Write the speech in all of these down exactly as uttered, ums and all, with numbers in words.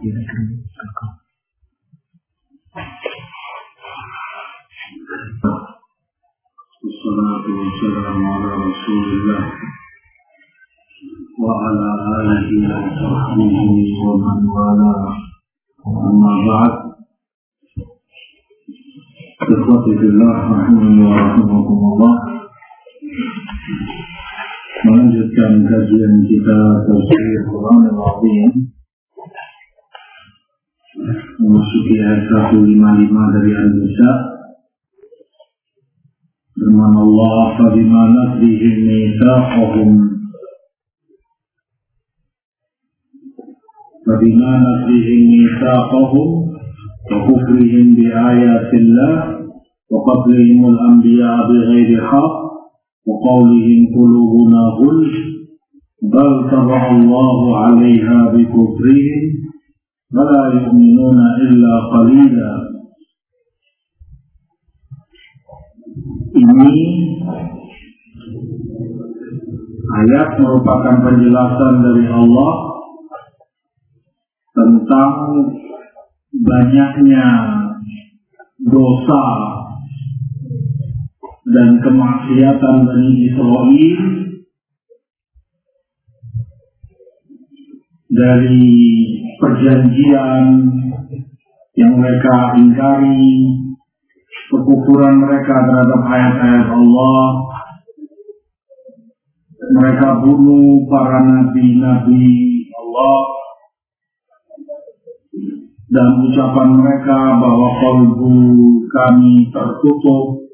Wassalatu wassalamu ala Rasulillah wa ala alihi wa sahbihi wa man wala. Amma ba'd. Ikhwati fillah rahimani wa rahimakumullah. Melanjutkan kajian kita tafsir Quran Al-Azim, memasuki ayat seratus lima puluh lima dari An-Nisa. Firman Allah, "Fabima naqdihim mitsaqahum Fabima naqdihim mitsaqahum wa kufrihim bi ayatillah wa qatlihimul anbiya bighairi haqq wa qawlihim qulubuna ghulf bal taba'a Allahu 'alaiha bi kufrihim wa la yu'minuna illa qalila." Ini ayat merupakan penjelasan dari Allah tentang banyaknya dosa dan kemaksiatan Bani Israil dari perjanjian yang mereka ingkari, kekufuran mereka terhadap ayat-ayat Allah. Mereka bunuh para nabi-nabi Allah, dan ucapan mereka bahwa qalbu kami tertutup.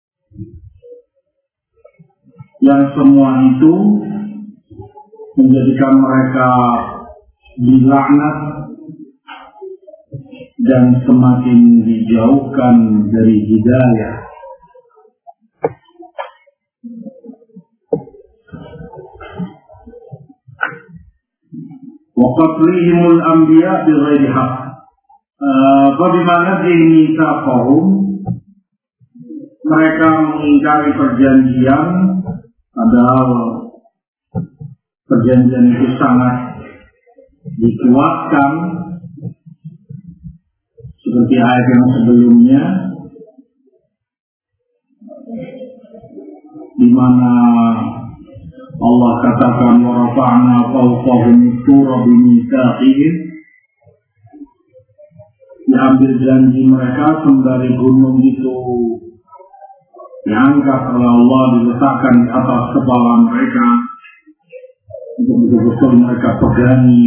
Yang semua itu menjadikan mereka dilaknat dan semakin dijauhkan dari hidayah. Wa qatlihimul anbiya bighairi haqq. Bagaimana mitsaqahum, mereka mengingkari perjanjian, padahal perjanjian itu sangat dikuatkan. Seperti ayat yang sebelumnya, di mana Allah katakan wa rafa'na fawqahum at-tura bi mitsaqihim, diambil janji mereka sembari gunung itu diangkat oleh Allah, diletakkan di atas kepala mereka untuk betul-betul mereka pegangi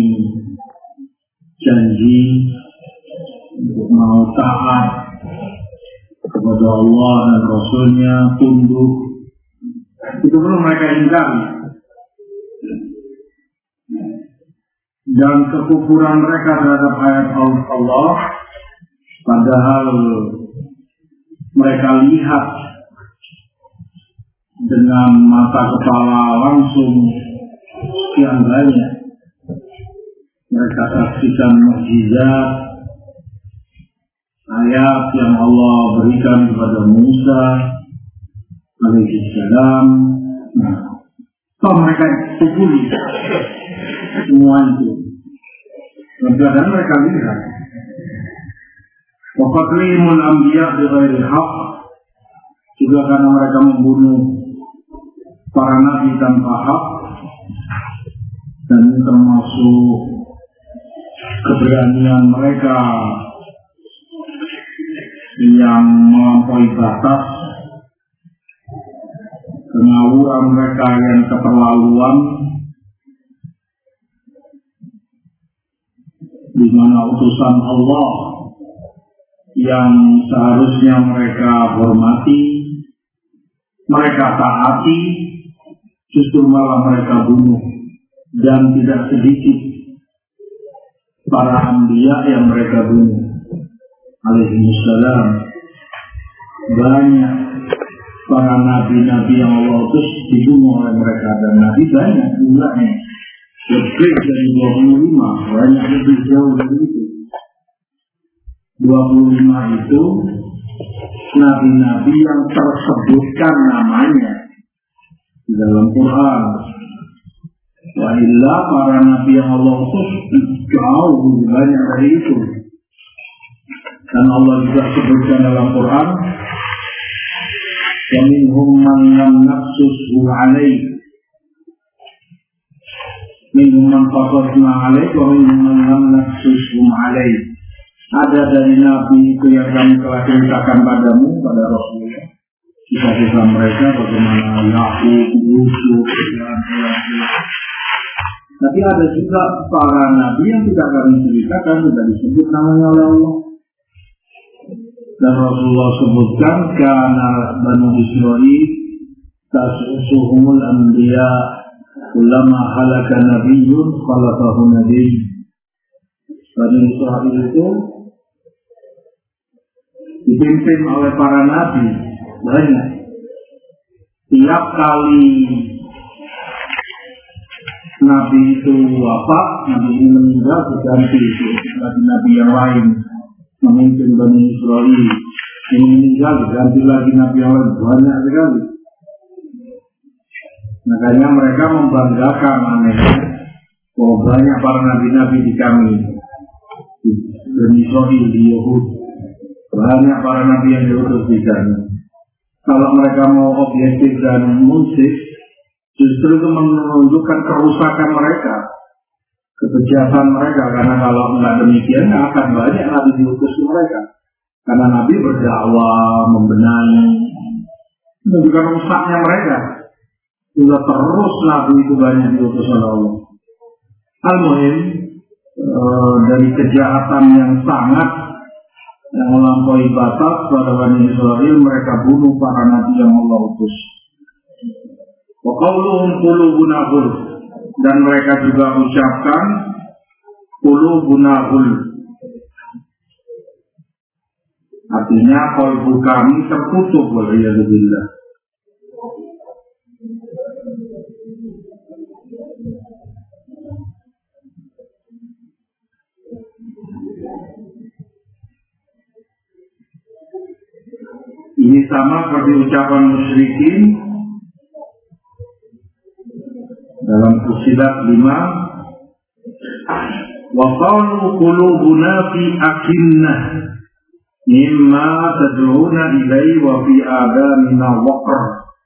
janji untuk mau taat kepada Allah dan Rasulnya, tunduk. Itu perlu mereka ingkari. Dan kekufuran mereka terhadap ayat Allah, padahal mereka lihat dengan mata kepala langsung sekian banyak. Mereka saksikan mukjizat, ayat yang Allah berikan kepada Musa alaihissalam. Nah, kalau mereka pukuli semua itu, dan mereka lihat wa qatlihimul anbiya bighairi haqq, juga karena mereka membunuh para nabi tanpa hak, dan ini termasuk keberanian mereka yang melampaui batas, kengawuran mereka yang keterlaluan, di mana utusan Allah yang seharusnya mereka hormati, mereka taati, justru malah mereka bunuh. Dan tidak sedikit para anbiya yang mereka bunuh alaihissalam. Banyak para nabi-nabi yang Allah utus dibunuh oleh mereka, dan nabi banyak jumlahnya, lebih dari dua puluh lima, banyak lebih jauh dari itu. dua puluh lima itu nabi-nabi yang tersebutkan namanya di dalam Quran. Wa Alhamdulillah para nabi yang Allah utus jauh lebih banyak dari itu. Dan Allah juga sebutkan dalam Quran, wa minhum man lam naqsushu alaih, minhum man qasasna alaih, wa minhum man lam naqsushu alaih. Ada dari nabi itu yang kami telah ceritakan padamu, pada Rasulullah, kisah-kisah mereka bagaimana Yakub, Yusuf, dan lain-lain. Tapi ada juga para nabi yang tidak kami ceritakan, tidak disebut namanya oleh Allah. Dan Rasulullah sebutkan, karena Banu Israil tasusuhumul anbiya ulama halaka nabiyyun khalafahu nabiy. Banu Israil itu dipimpin oleh para nabi banyak. Tiap kali nabi itu wafat, nabi ini meninggal, diganti nabi yang lain memimpin Bani Israel. Ini meninggal, diganti lagi nabi yang lain, banyak sekali. Makanya mereka membanggakan anehnya bahwa banyak para nabi-nabi di kami, di Bani Israel, di Yahud, banyak para nabi yang diutus di kami. Kalau mereka mau objektif dan munsif, justru itu menunjukkan kerusakan mereka, kebejatan mereka. Karena kalau tidak demikian, akan banyak nabi diutus mereka. Karena nabi berdakwah, membenahi, menunjukkan rusaknya mereka. Juga terus nabi itu banyak diutus oleh Allah. Al-Muhim, e, dari kejahatan yang sangat yang melampaui batas pada Bani Israel, mereka bunuh para nabi yang Allah utus. Wa qauluhum qulubuna ghulf, dan mereka juga ucapkan qulubuna ghulf, artinya qalbu kami tertutup, waliyadzubillah. Ini sama seperti ucapan musyrikin dalam Fussilat lima, wa qalu qulubuna fi akinnah mimma tad'una ilaihi wa fi adanina waqr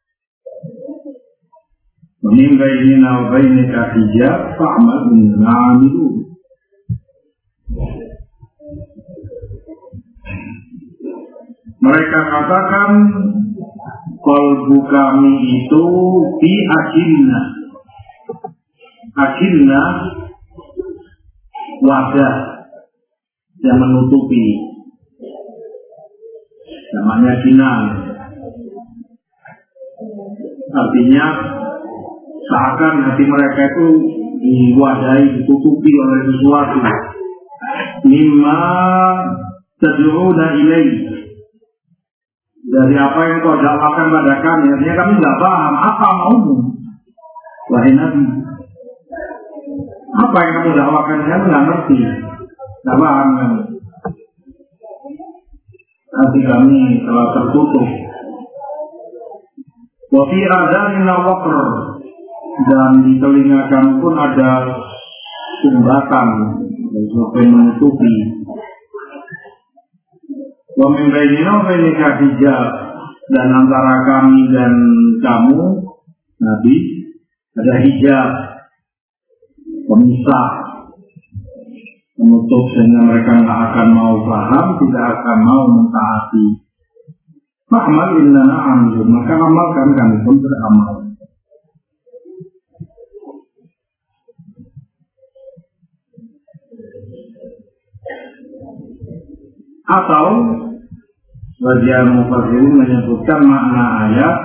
wa min bainina wa bainika hijab fa'mal inna 'amilun. Mereka katakan kalbu kami itu di akhirna. Akhirna wadah yang menutupi, namanya kinan. Artinya seakan hati mereka itu diwadahi, ditutupi oleh sesuatu. Mimma tad'una ilaihi, dari apa yang kau dakwakan pada kami. Artinya kami tidak paham apa maumu, wahai Nabi. Apa yang kamu dakwakan, kami tidak ngerti, tidak paham kami. Hati kami telah tertutup. Wa fi adanina waqr, dan di telinga kami pun ada sumbatan, sesuatu yang menutupi. Wa min bainina wa bainika hijab, dan antara kami dan kamu Nabi ada hijab, pemisah, menutup, sehingga mereka tidak akan mau paham, tidak akan mau mentaati. Fa'mal innana 'amilun, maka amalkan, kami pun beramal. Atau sebagian mufassirin menyebutkan makna ayat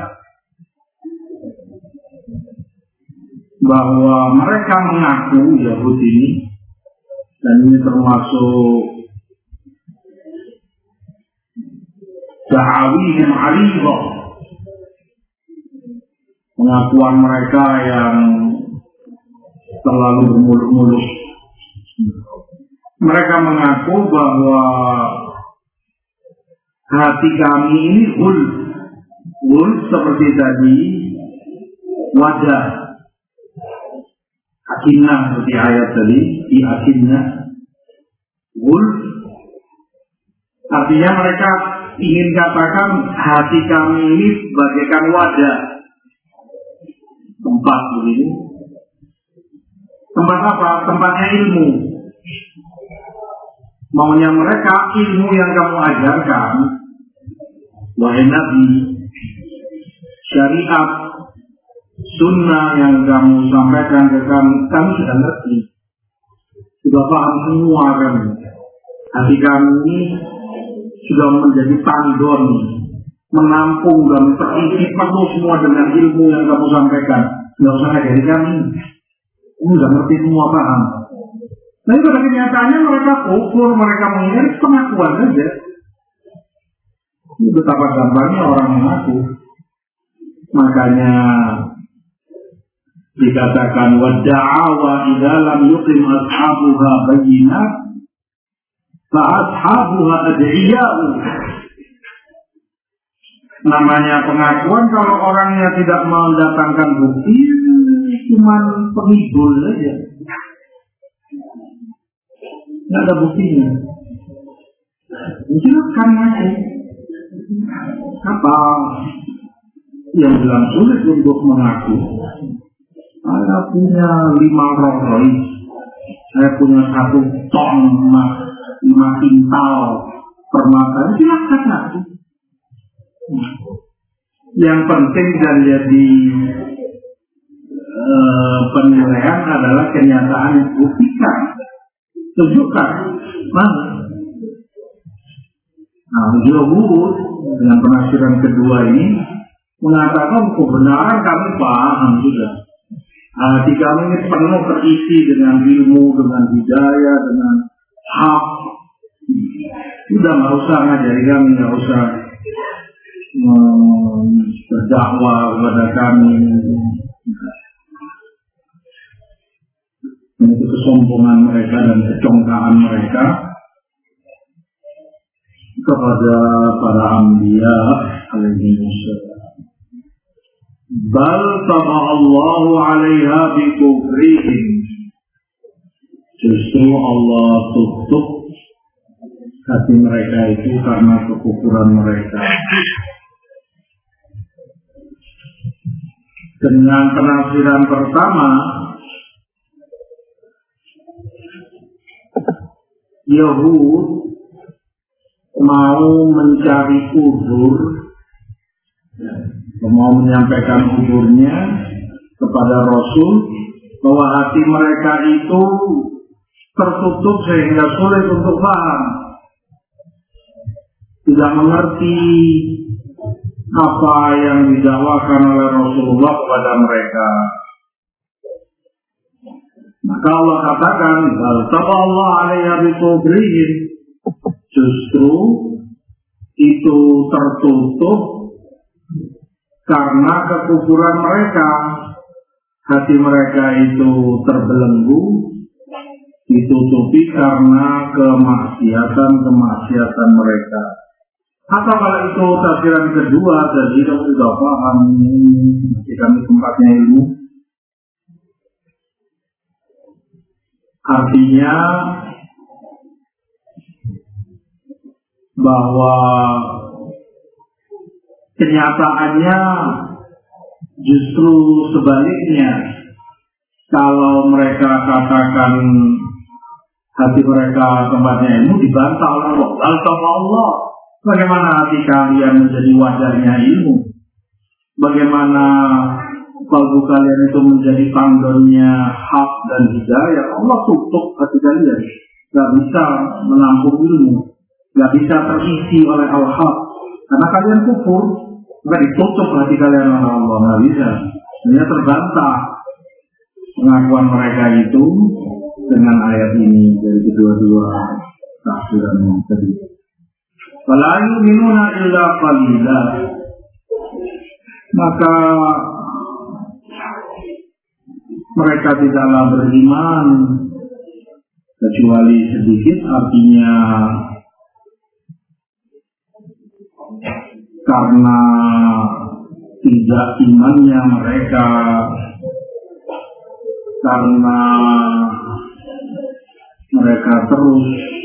bahwa mereka mengaku Yahudi ini, dan ini termasuk da'awihim 'aridah, pengakuan mereka yang terlalu bermulut-mulut. Mereka mengaku bahwa hati kami ini hul, hul seperti tadi wajah. akinah seperti ayat tadi, di akinah gul, artinya mereka ingin katakan hati kami ini bagaikan wadah, tempat begini. Tempat apa? Tempatnya ilmu. Maunya mereka ilmu yang kamu ajarkan, wahai Nabi, syariat, sunnah yang kamu sampaikan ke kami, kami sudah ngerti, sudah paham semua kan. Hati kami ini sudah menjadi tandon, menampung dan terisi penuh semua dengan ilmu yang kamu sampaikan. Tidak usah ngajari kami, kamu sudah ngerti semua, paham. Tapi pada kenyataannya mereka kufur, mereka mengingat pengakuan saja. Ini betapa gampangnya orang mengaku. Makanya dikatakan wadda'awa idza lam yuqim ashabuha bayyinat fa ashabuha ad'iya'u. Namanya pengakuan kalau orangnya tidak mendatangkan bukti, cuma penghibur saja, nggak ada buktinya. Silakan aja. Apa yang bilang sulit untuk mengaku? Saya punya lima Rolls Royce, saya punya satu ton emas, lima kintal permata. Silakan aku. Yang penting dan jadi e, penilaian adalah kenyataan yang buktikan, tunjukkan mana. Nah, Zuhud dengan penafsiran kedua ini mengatakan kebenaran kami paham juga. Hati kami ini penuh terisi dengan ilmu, dengan hidayah, dengan hak. Sudah nggak usah ngajari kami, nggak usah hmm, berdakwah kepada kami. Itu kesombongan mereka dan kecongkaan mereka kepada para anbiya alaihi wassalam. Bal taba'allahu 'alaiha bi kufrihim. Justru Allah tutup hati mereka itu karena kekufuran mereka. Dengan penafsiran pertama, Yahud mau mencari uzur, mau menyampaikan uzurnya kepada Rasul bahwa hati mereka itu tertutup sehingga sulit untuk paham, tidak mengerti apa yang didakwakan oleh Rasulullah kepada mereka. Maka Allah katakan, bal taballahu 'alaiha bi kubrihim. Justru itu tertutup karena kekufuran mereka. Hati mereka itu terbelenggu, ditutupi karena kemaksiatan-kemaksiatan mereka. Atau kalau itu tafsiran kedua, jadi kamu sudah paham, jika tempatnya ilmu. Artinya bahwa kenyataannya justru sebaliknya. Kalau mereka katakan hati mereka tempatnya ilmu, dibantah oleh Allah. Al-Tama Allah, bagaimana hati kalian menjadi wajahnya ilmu? Bagaimana kalbu kalian itu menjadi tandonnya hak dan hidayah? Allah tutup hati kalian, gak bisa menampung ilmu, gak bisa terisi oleh al-haq, karena kalian kufur. Gak ditutup hati kalian oleh Allah, gak bisa. Sebenarnya terbantah pengakuan mereka itu dengan ayat ini dari kedua-dua tafsiran tadi. Wala yu'minuna illa qalila. Maka mereka tidaklah beriman kecuali sedikit, artinya karena tidak imannya mereka karena mereka terus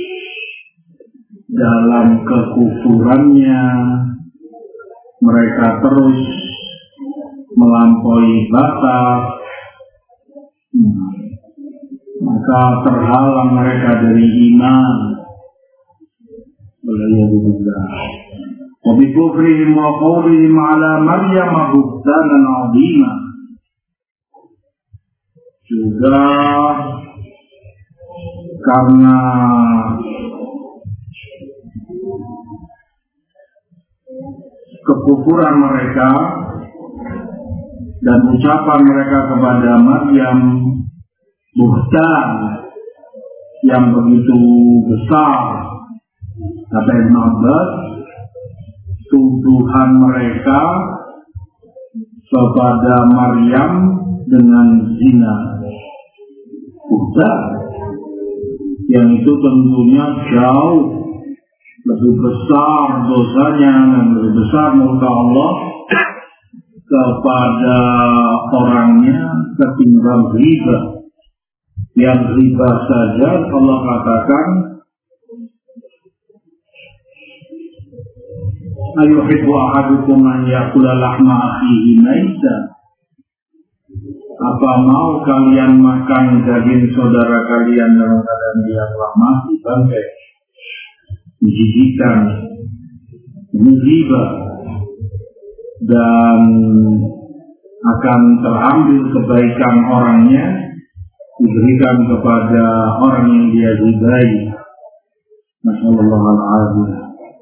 dalam kekufurannya, mereka terus melampaui batas, maka terhalang mereka dari iman. Waliyadzubillah. Wa bi kufrihim wa qawlihim ala Maryam buhtanan 'azima. Juga karena kekufuran mereka dan ucapan mereka kepada Maryam, buhtan yang begitu besar. Kata Ibn Abbas, tuduhan mereka kepada Maryam dengan zina, buhtan, yang itu tentunya jauh lebih besar dosanya dan lebih besar murka Allah kepada orangnya ketimbang riba. Yang riba saja Allah katakan, ayuhibbu ahadukum an yakula lahma akhihi maita. Apa mau kalian makan daging saudara kalian dalam keadaan dia telah mati bangkai? Menjijikan. Ini riba. Dan akan terambil kebaikan orangnya, diberikan kepada orang yang dia ribai. Masyaallah.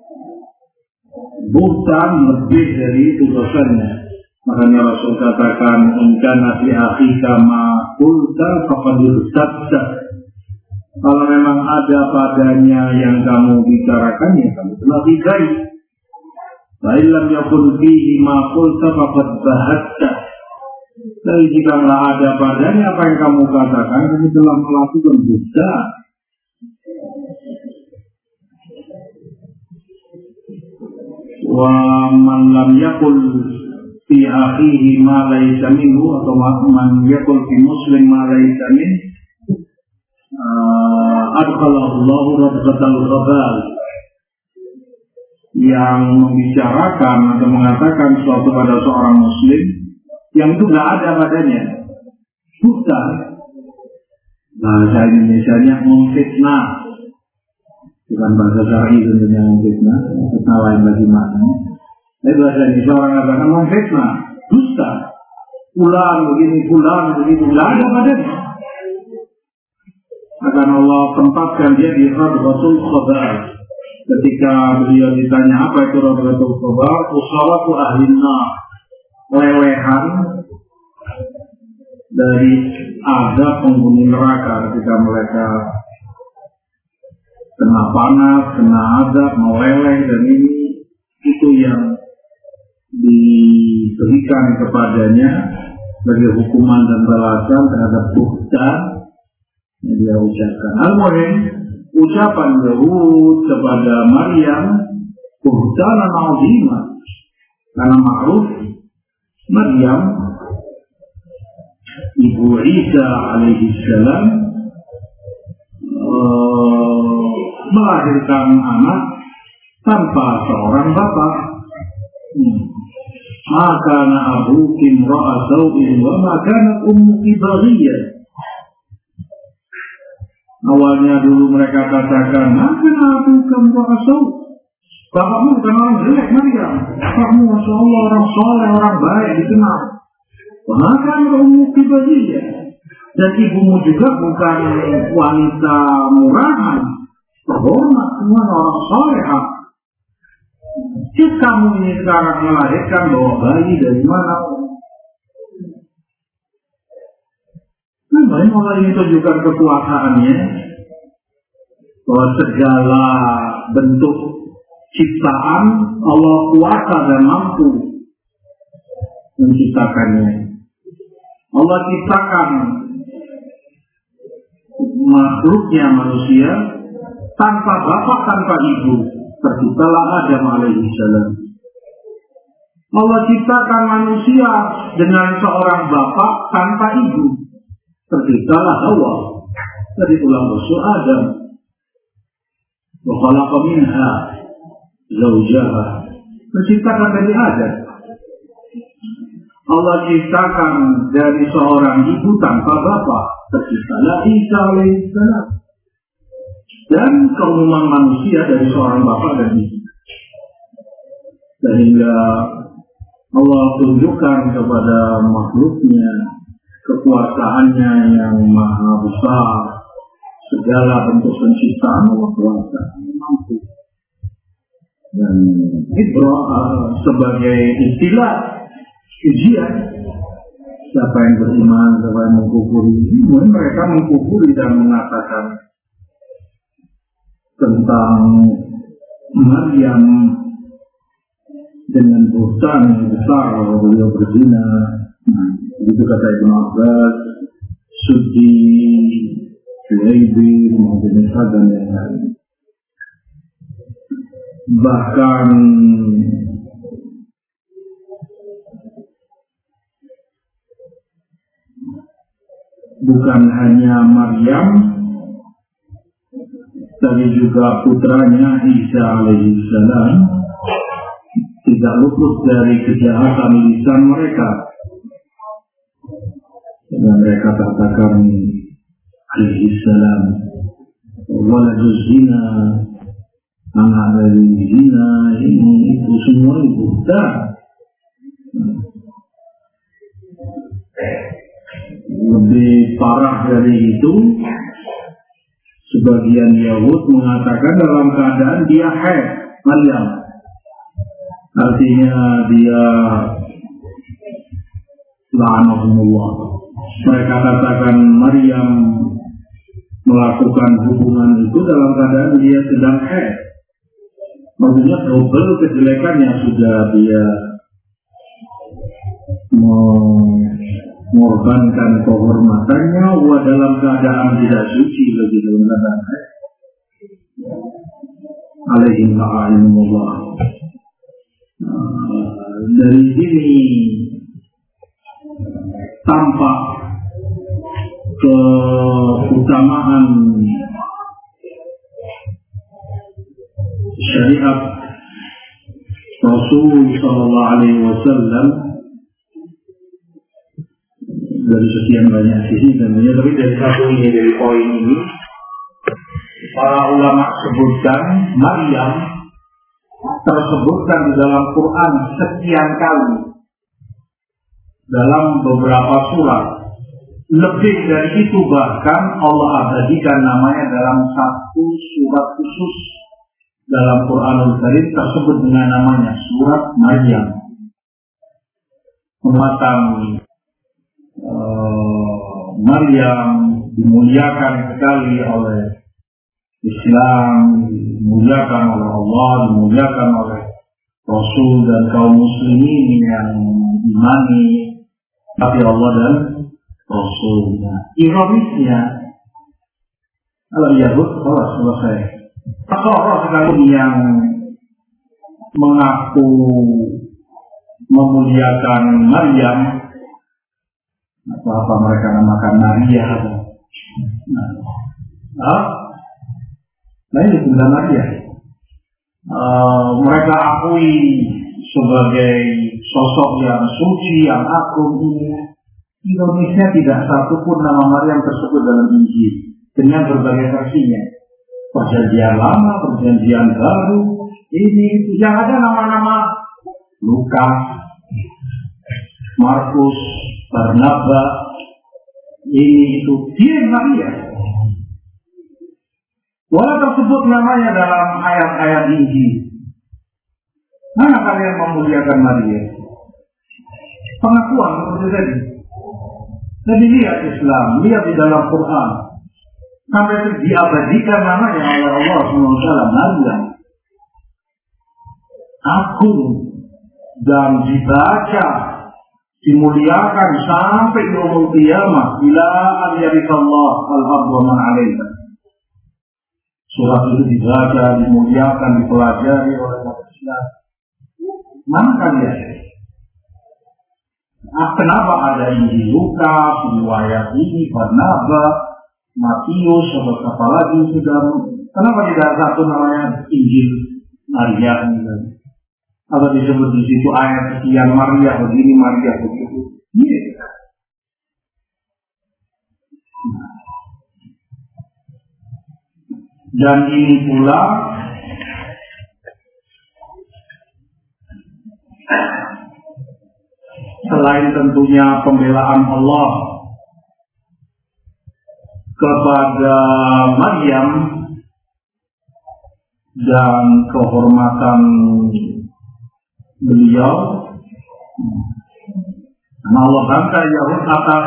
Bukan lebih dari itu dosanya. Makanya Rasul katakan, "Inka nabi akhika ma qulta faqad irtadta." Kalau memang ada padanya yang kamu bicarakan, ya kamu telah ribai. Wa illam yakun fihi ma qulta faqad bahatta. Tapi jika tidak ada padanya apa yang kamu katakan, kamu telah melakukan dusta. Wa man lam yakul fi akhihi ma laysa minhu, atau man yakul fi muslim ma laysa min, adkhalahu Allahu radqatal khabal. Yang membicarakan atau mengatakan sesuatu pada seorang muslim yang itu tidak ada padanya, dusta. Bahasa Indonesianya memfitnah, bukan bahasa syar'i tentunya memfitnah, fitnah lain bagi makna. Tapi bahasa Indonesia orang katakan memfitnah, dusta, pulang begini, pulang begitu, tidak ada padanya. Akan Allah tempatkan dia di radqatul khabar. Ketika beliau ditanya apa itu radqatul khabar, usawatu ahli nar, lelehan dari azab penghuni neraka ketika mereka kena panas, kena azab, meleleh, dan ini itu yang diberikan kepadanya sebagai hukuman dan balasan terhadap buhtan yang dia ucapkan. Al-Muhim, ucapan Yahud kepada Maryam buhtanan 'azima, karena ma'ruf Maryam ibu Isa alaihi salam uh, melahirkan anak tanpa seorang bapak. Hmm. Maka na abuki imra'a sawin wa ma kanat ummuki baghiyah. Awalnya dulu mereka katakan, maka na abuki imra'a sawin, bapakmu bukan orang jelek Maryam, bapakmu masya Allah orang soleh, orang baik, dikenal. Maka ummuki baghiyah, dan ibumu juga bukan wanita murahan, terhormat, semua orang soleh. Jika kamu ini sekarang melahirkan bawa bayi dari mana? Nah, Allah ini tunjukkan kekuasaannya, bahwa segala bentuk ciptaan Allah kuasa dan mampu menciptakannya. Allah ciptakan makhluknya manusia tanpa bapak, tanpa ibu. Terciptalah Adam alaihi salam. Allah ciptakan manusia dengan seorang bapak tanpa ibu. terciptalah Hawa dari tulang rusuk Adam. Wa khalaqa minha zawjaha, menciptakan dari Adam. Allah ciptakan dari seorang ibu tanpa bapak, terciptalah Isa alaihissalam. Dan keumuman manusia dari seorang bapak dan ibu. Sehingga Allah tunjukkan kepada makhluknya kekuasaannya yang maha besar. Segala bentuk penciptaan Allah kuasa mampu. Dan Ibrah uh, sebagai istilah ujian, siapa yang beriman, siapa yang mengkufuri, mereka mengkufuri dan mengatakan tentang Maryam dengan buhtan yang besar bahwa beliau berzina. Nah, itu kata Ibnu Abbas, Suddi, Syuaibir, Muhammad dan yang lain. Bahkan bukan hanya Maryam, tapi juga putranya Isa alaihissalam tidak luput dari kejahatan lisan mereka. Dan mereka katakan alaihissalam waladuz zina, anak dari zina, ini itu semua itu dah. Lebih parah dari itu, sebagian Yahud mengatakan dalam keadaan dia haid, Maryam. Artinya dia la'anahumullah. Mereka katakan Maryam melakukan hubungan itu dalam keadaan dia sedang haid. Maksudnya double kejelekan yang sudah dia mengorbankan kehormatannya, wa dalam keadaan tidak suci lagi dalam keadaan haid. Alaihim la'anahumullah. Dari sini tampak keutamaan syariat Rasul Sallallahu Alaihi Wasallam dari sekian banyak sisi tentunya, tapi dari satu ini, dari poin ini para ulama sebutkan Maryam tersebutkan di dalam Quran sekian kali dalam beberapa surat. Lebih dari itu bahkan Allah abadikan namanya dalam satu surat khusus dalam Quranul Karim tersebut dengan namanya surat Maryam. Muatan uh, Maryam dimuliakan sekali oleh Islam, dimuliakan oleh Allah, dimuliakan oleh Rasul dan kaum muslimin yang imani tapi Allah dan Rasulnya. Ironisnya, kalau Yahud telah selesai. Orang sekalipun yang mengaku memuliakan Maryam, atau apa mereka namakan Maria, nah, nah, nah ini bunda Maria. Uh, mereka akui sebagai sosok yang suci, yang agung ini. Ironisnya tidak satu pun nama Maryam tersebut dalam Injil dengan berbagai versinya. Perjanjian lama, perjanjian baru, ini itu. Yang ada nama-nama Lukas, Markus, Barnabas, ini itu. Dia Maria. Walau tersebut namanya dalam ayat-ayat Injil. Mana kalian memuliakan Maria? Pengakuan seperti tadi. Jadi lihat Islam, lihat di dalam Quran. Sampai itu diabadikan namanya oleh Allah subhanahu wa taala Maryam. Agung dan dibaca, dimuliakan sampai yaumul qiyamah ila an yarithallah al-ardh wa man 'alaiha. Surat itu dibaca, dimuliakan, dipelajari oleh umat Islam. Mana kalian? Ah, kenapa ada Injil Lukas, riwayat ini, Barnabas, Matius, atau apa lagi sudah? Kenapa tidak satu namanya Injil Maria? Atau disebut di situ ayat sekian Maria begini, Maria begitu? Iya. Dan ini pula selain tentunya pembelaan Allah kepada Maryam dan kehormatan beliau, karena Allah bangga Yahud atas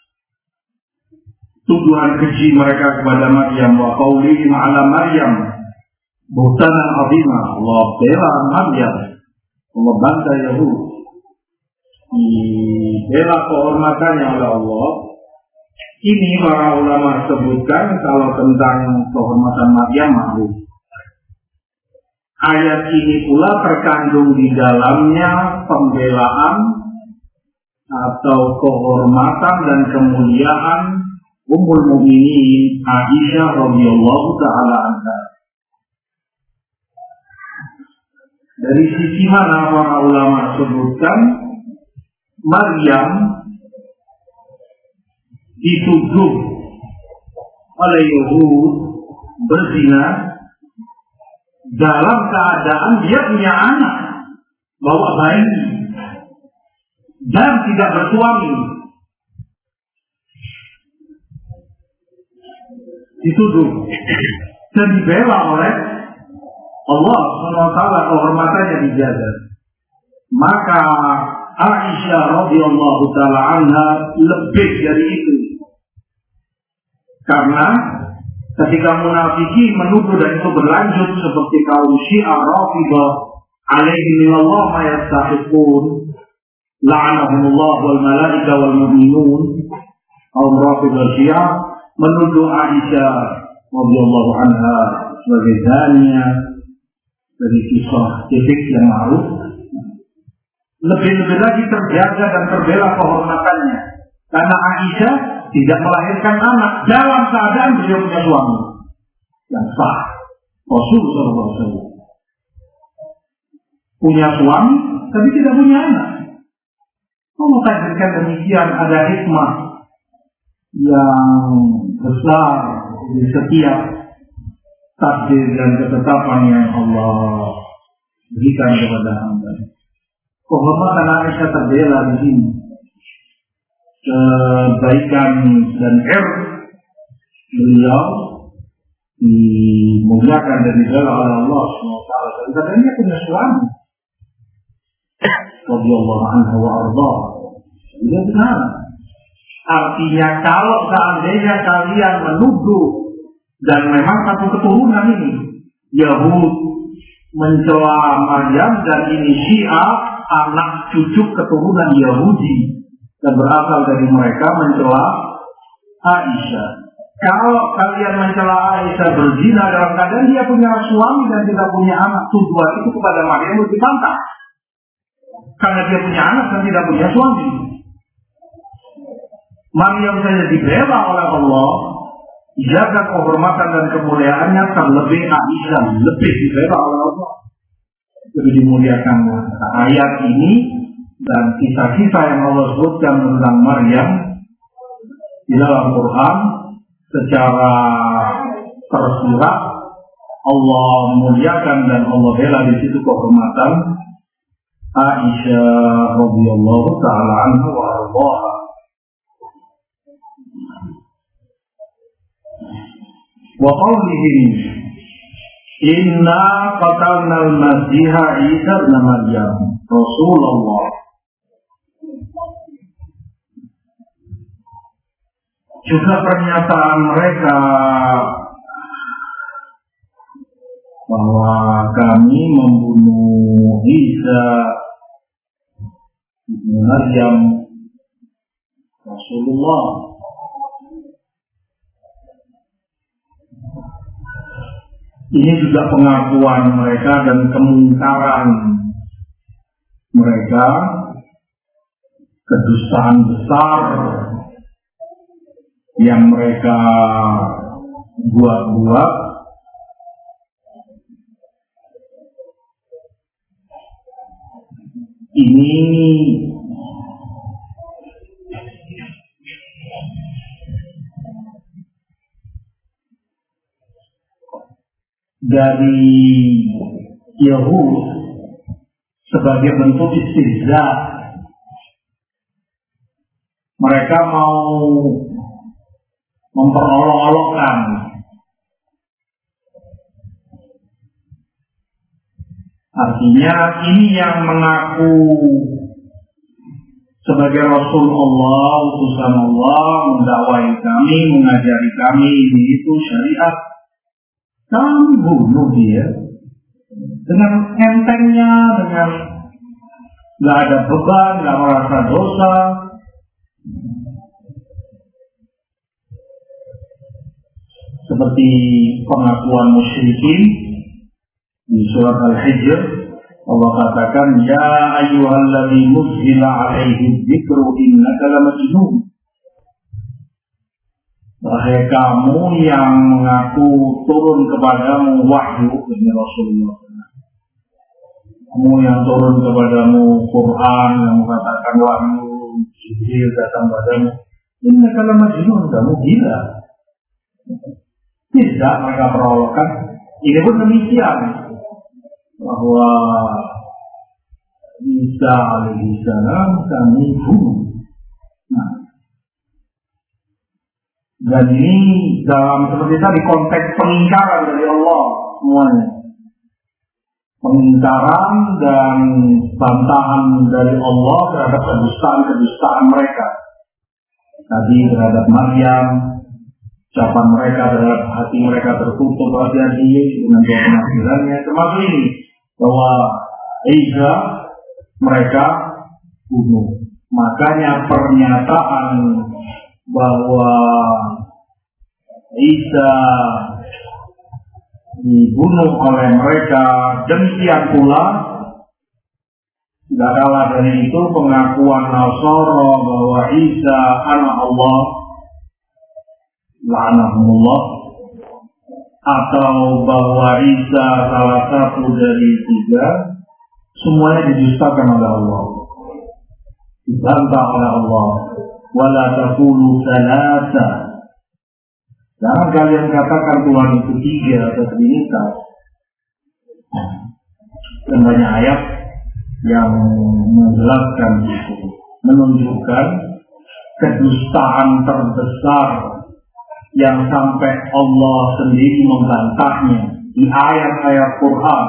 tuduhan keji mereka kepada Maryam, wa qaulihim ala Maryam buhtanan azima. Allah bela Maryam, Allah bangga Yahud, dibela kehormatannya oleh Allah. Ini para ulama sebutkan kalau tentang kehormatan Maryam maklum. Ayat ini pula terkandung di dalamnya pembelaan atau kehormatan dan kemuliaan Ummul Mukminin Aisyah radhiyallahu taala anha. Dari sisi mana para ulama sebutkan Maryam dituduh oleh Yahud berzina dalam keadaan dia punya anak, bawa bayi dan tidak bersuami. Dituduh dan dibela oleh Allah subhanahu wa taala, kehormatannya dijaga. Maka Aisyah radhiyallahu taala anha lebih dari itu. Karena ketika munafikin menuduh dan itu berlanjut seperti kaum Syiah Rafidhah alaihi minallah ma yastahiqun la'anahumullah wal malaika wal mu'minun, kaum Rafidhah Syiah menuduh Aisyah radhiyallahu anha sebagai zania dari kisah titik yang ma'ruf. Lebih-lebih lagi terjaga dan terbela kehormatannya karena Aisyah tidak melahirkan anak dalam keadaan beliau punya suami yang sah, Rasul sallallahu alaihi wasallam. Punya suami tapi tidak punya anak. Allah takdirkan demikian, ada hikmah yang besar di setiap takdir dan ketetapan yang Allah berikan kepada hamba. Kehormatan Aisyah terbela di sini, kebaikan dan er beliau dimuliakan dan dibela oleh Allah subhanahu wa taala. Dan katanya punya suami, radhiyallahu anhu wa ardhah. Dia benar. Artinya kalau seandainya kalian menuduh dan memang satu keturunan ini Yahud mencela Maryam dan ini Syiah anak cucu keturunan Yahudi dan berasal dari mereka mencela Aisyah. Kalau kalian mencela Aisyah berzina dalam keadaan dia punya suami dan tidak punya anak, tuduhan itu kepada Maryam lebih pantas karena dia punya anak dan tidak punya suami. Maryam saja dibela oleh Allah, jaga kehormatan dan kemuliaannya, terlebih Aisyah lebih dibela oleh Allah, lebih dimuliakan. Nah, ayat ini dan kisah-kisah yang Allah sebutkan tentang Maryam di dalam Quran secara tersurat, Allah muliakan dan Allah bela di situ kehormatan Aisyah radhiyallahu taala anha wa ardhaha. Wa qawlihim inna qatalna al-masiha Isa ibn Maryam Rasulullah. Juga pernyataan mereka bahwa kami membunuh Isa ibn Maryam Rasulullah. Ini juga pengakuan mereka dan kemungkaran mereka kedustaan besar yang mereka buat-buat ini dari Yahud sebagai bentuk istihza. Mereka mau memperolok-olokkan artinya ini yang mengaku sebagai Rasul Allah, utusan Allah, mendakwai kami, mengajari kami ini itu syariat, kami bunuh dia dengan entengnya, dengan nggak ada beban, nggak merasa dosa. Seperti pengakuan musyrikin di surat Al-Hijr, Allah katakan, ya ayyuhalladzi nuzila alaihi dzikru innaka lamajnun. Wahai kamu yang mengaku turun kepadamu wahyu dari Rasulullah, kamu yang turun kepadamu Quran, yang mengatakan wahyu Jibril datang padamu, innaka lamajnun, kamu gila. Tidak, mereka perolokkan. Ini pun demikian, bahwa Isa alaihi salam kami bunuh. Nah, dan ini dalam seperti tadi konteks pengingkaran dari Allah semuanya, pengingkaran dan bantahan dari Allah terhadap kedustaan-kedustaan mereka. Tadi terhadap Maryam, ucapan mereka terhadap hati mereka tertutup hati-hati dengan penafsirannya, termasuk ini bahwa Isa mereka bunuh. Makanya pernyataan bahwa Isa dibunuh oleh mereka, demikian pula tidak kalah dari itu pengakuan Nasara bahwa Isa anak Allah, la'anahumullah, atau bahwa Isa salah satu dari tiga, semuanya didustakan oleh Allah, dibantah oleh Allah. Wala taqulu thalatha, jangan kalian katakan Tuhan itu tiga atau Trinitas. Dan banyak ayat yang menjelaskan itu, menunjukkan kedustaan terbesar yang sampai Allah sendiri membantahnya di ayat-ayat Quran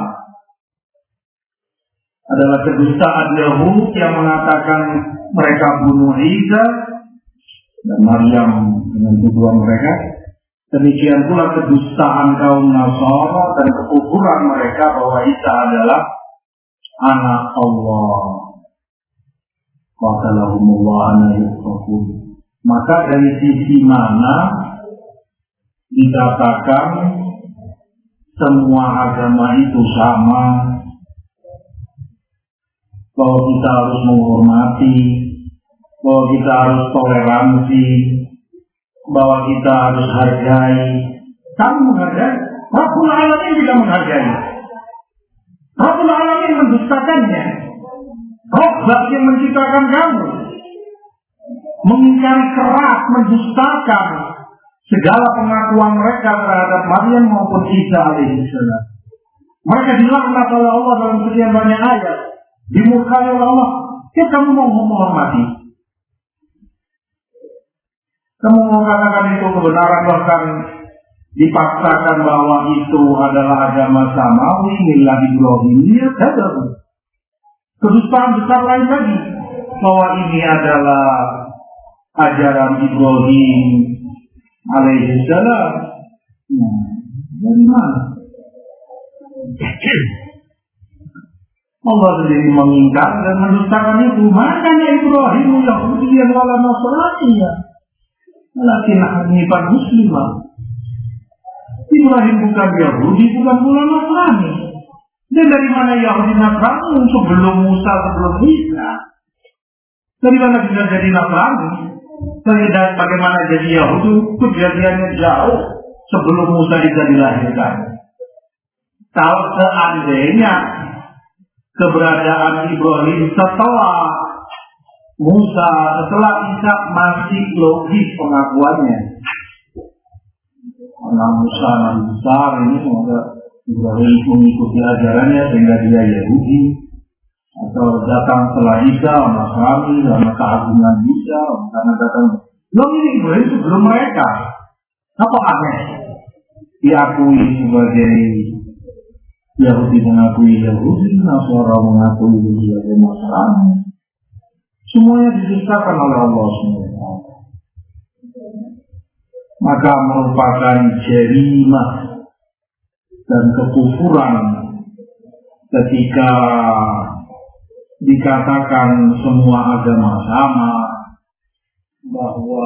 adalah kedustaan Yahud yang mengatakan mereka bunuh Isa dan Maryam dengan tuduhan mereka. Demikian pula kedustaan kaum Nasara dan kekufuran mereka bahwa Isa adalah anak Allah. Qatalahumullah ana yufakun. Maka dari sisi mana dikatakan semua agama itu sama, bahwa kita harus menghormati, bahwa kita harus toleransi, bahwa kita harus hargai. Kamu menghargai, Rabbul Alamin juga menghargai. Rabbul Alamin mendustakannya. Rabb yang menciptakan kamu mengingkari keras, mendustakan segala pengakuan mereka terhadap Maryam maupun Isa alaihissalam. Mereka dilaknat oleh Allah dalam sekian banyak ayat, dimurkai oleh Allah. Ya, kamu mau menghormati, kamu mau katakan itu kebenaran, bahkan dipaksakan bahwa itu adalah agama samawi, milah Ibrahim. Ya, tidak. Kedustaan besar lain lagi, bahwa ini adalah ajaran Ibrahim alaihissalam. Nah, dari mana? Allah sendiri mengingkar dan mendustakan itu. Makanya Ibrahim Yahudi yang wala Nasrani ya, lakin hanifan muslimah. Ibrahim bukan Yahudi, bukan pula Nasrani. Dan dari mana Yahudi Nasrani sebelum Musa, sebelum Isa? Dari mana bisa jadi Nasrani? Dan bagaimana jadi Yahudi? Kejadiannya jauh sebelum Musa bisa dilahirkan. Kalau seandainya keberadaan Ibrahim setelah Musa, setelah Isa, masih logis pengakuannya. Anak Musa, anak besar ini semoga Ibrahim mengikuti ajarannya sehingga dia Yahudi. Atau datang setelah Isa, Nasrani, karena keagungan Isa, karena datang. Loh ini Ibrahim sebelum mereka. Apa aneh? Diakui sebagai Yahudi mengakui Yahudi, Nasara mengakui sebagai Nasrani. Semuanya diciptakan oleh Allah subhanahu wa taala. Maka merupakan jarimah dan kekufuran ketika dikatakan semua agama sama, bahwa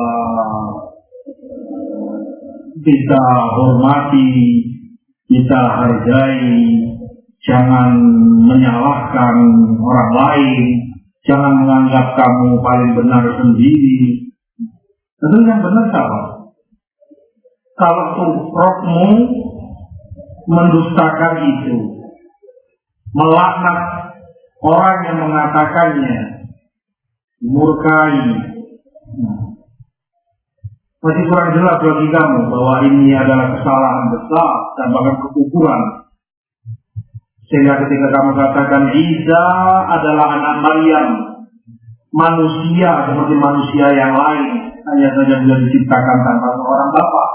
kita hormati, kita hargai, jangan menyalahkan orang lain, jangan menganggap kamu paling benar sendiri. Tentu yang benar siapa? Kalau rohmu mendustakan itu, melaknat orang yang mengatakannya, murkai, masih kurang jelas bagi kamu bahwa ini adalah kesalahan besar dan bahkan kekufuran. Sehingga ketika kamu katakan Isa adalah anak Maryam, manusia seperti manusia yang lain, hanya saja dia diciptakan tanpa seorang bapa.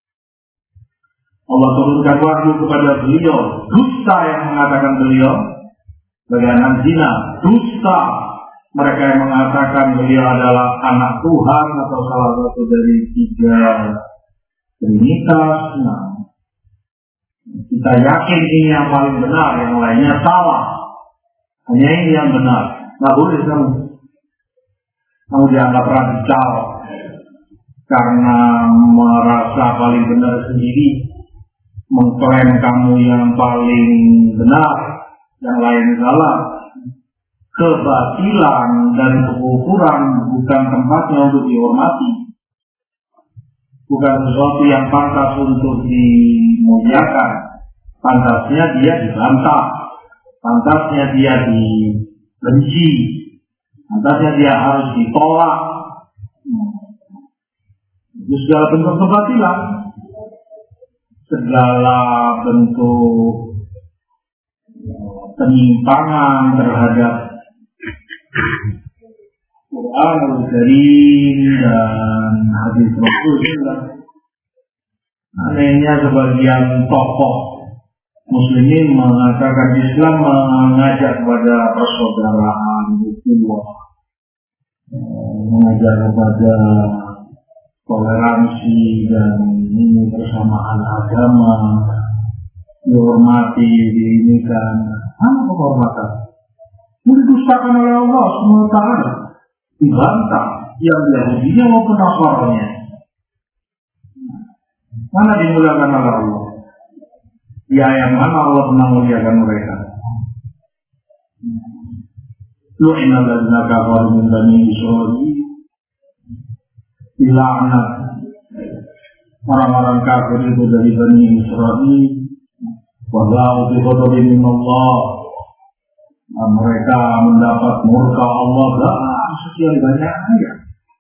Allah turunkan wahyu kepada beliau, dusta yang mengatakan beliau sebagai anak zina, dusta mereka yang mengatakan beliau adalah anak Tuhan atau salah satu dari tiga trinitas. Nah, kita yakin ini yang paling benar, yang lainnya salah. Hanya ini yang benar. Nah, boleh kamu, kamu dianggap radikal karena merasa paling benar sendiri, mengklaim kamu yang paling benar, yang lain salah. Kebatilan dan kekufuran bukan tempatnya untuk dihormati, bukan sesuatu yang pantas untuk dimuliakan. Pantasnya dia dibantah, pantasnya dia dibenci, pantasnya dia harus ditolak. Itu segala bentuk kebatilan, segala bentuk penyimpangan terhadap Quran Al-Karim dan hadis Rasulullah. Anehnya sebagian tokoh muslimin mengatakan Islam mengajak kepada persaudaraan, ukhuwah, mengajak kepada toleransi dan ini persamaan agama, dihormati, diinikan. Apa kehormatan? Didustakan oleh Allah subhanahu wa taala, dibantah yang Yahudinya maupun Nasrani. Mana dimuliakan oleh Allah? Ya, yang mana Allah pernah muliakan mereka? Lu'ina alladzina kafaru min bani Israil, dilaknat orang-orang kafir itu dari Bani Israil. Wallahu bi ghadabin min Allah, mereka mendapat murka Allah. Bah, sekian banyak ayat.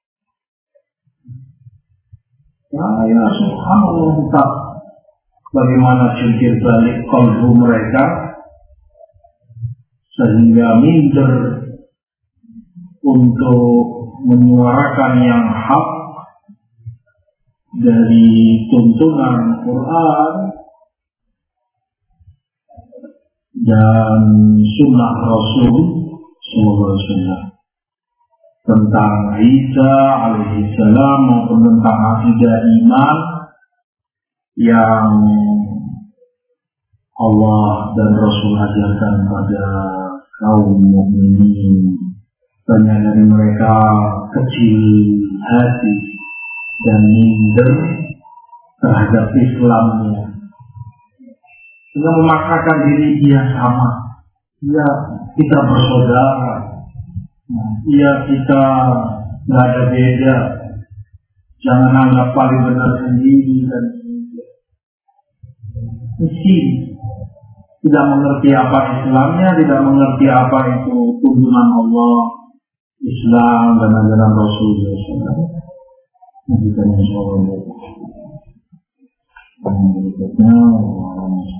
Ya subhanallah, tak bagaimana jungkir balik kalbu mereka sehingga minder untuk menyuarakan yang hak dari tuntunan Quran dan sunnah Rasul sallallahu alaihi wasallam tentang Isa alaihissalam maupun tentang akidah iman yang Allah dan Rasul ajarkan pada kaum mukminin. Banyak dari mereka kecil hati dan minder terhadap Islamnya, sehingga memaksakan diri dia sama, ya kita bersaudara, Ya kita nggak ada beda. Jangan anggap paling benar sendiri dan mesti tidak mengerti apa Islamnya, tidak mengerti apa itu tuntunan Allah, Islam dan ajaran Rasulullah shallallahu alaihi wasallam. Nanti kita insya Allah berikutnya.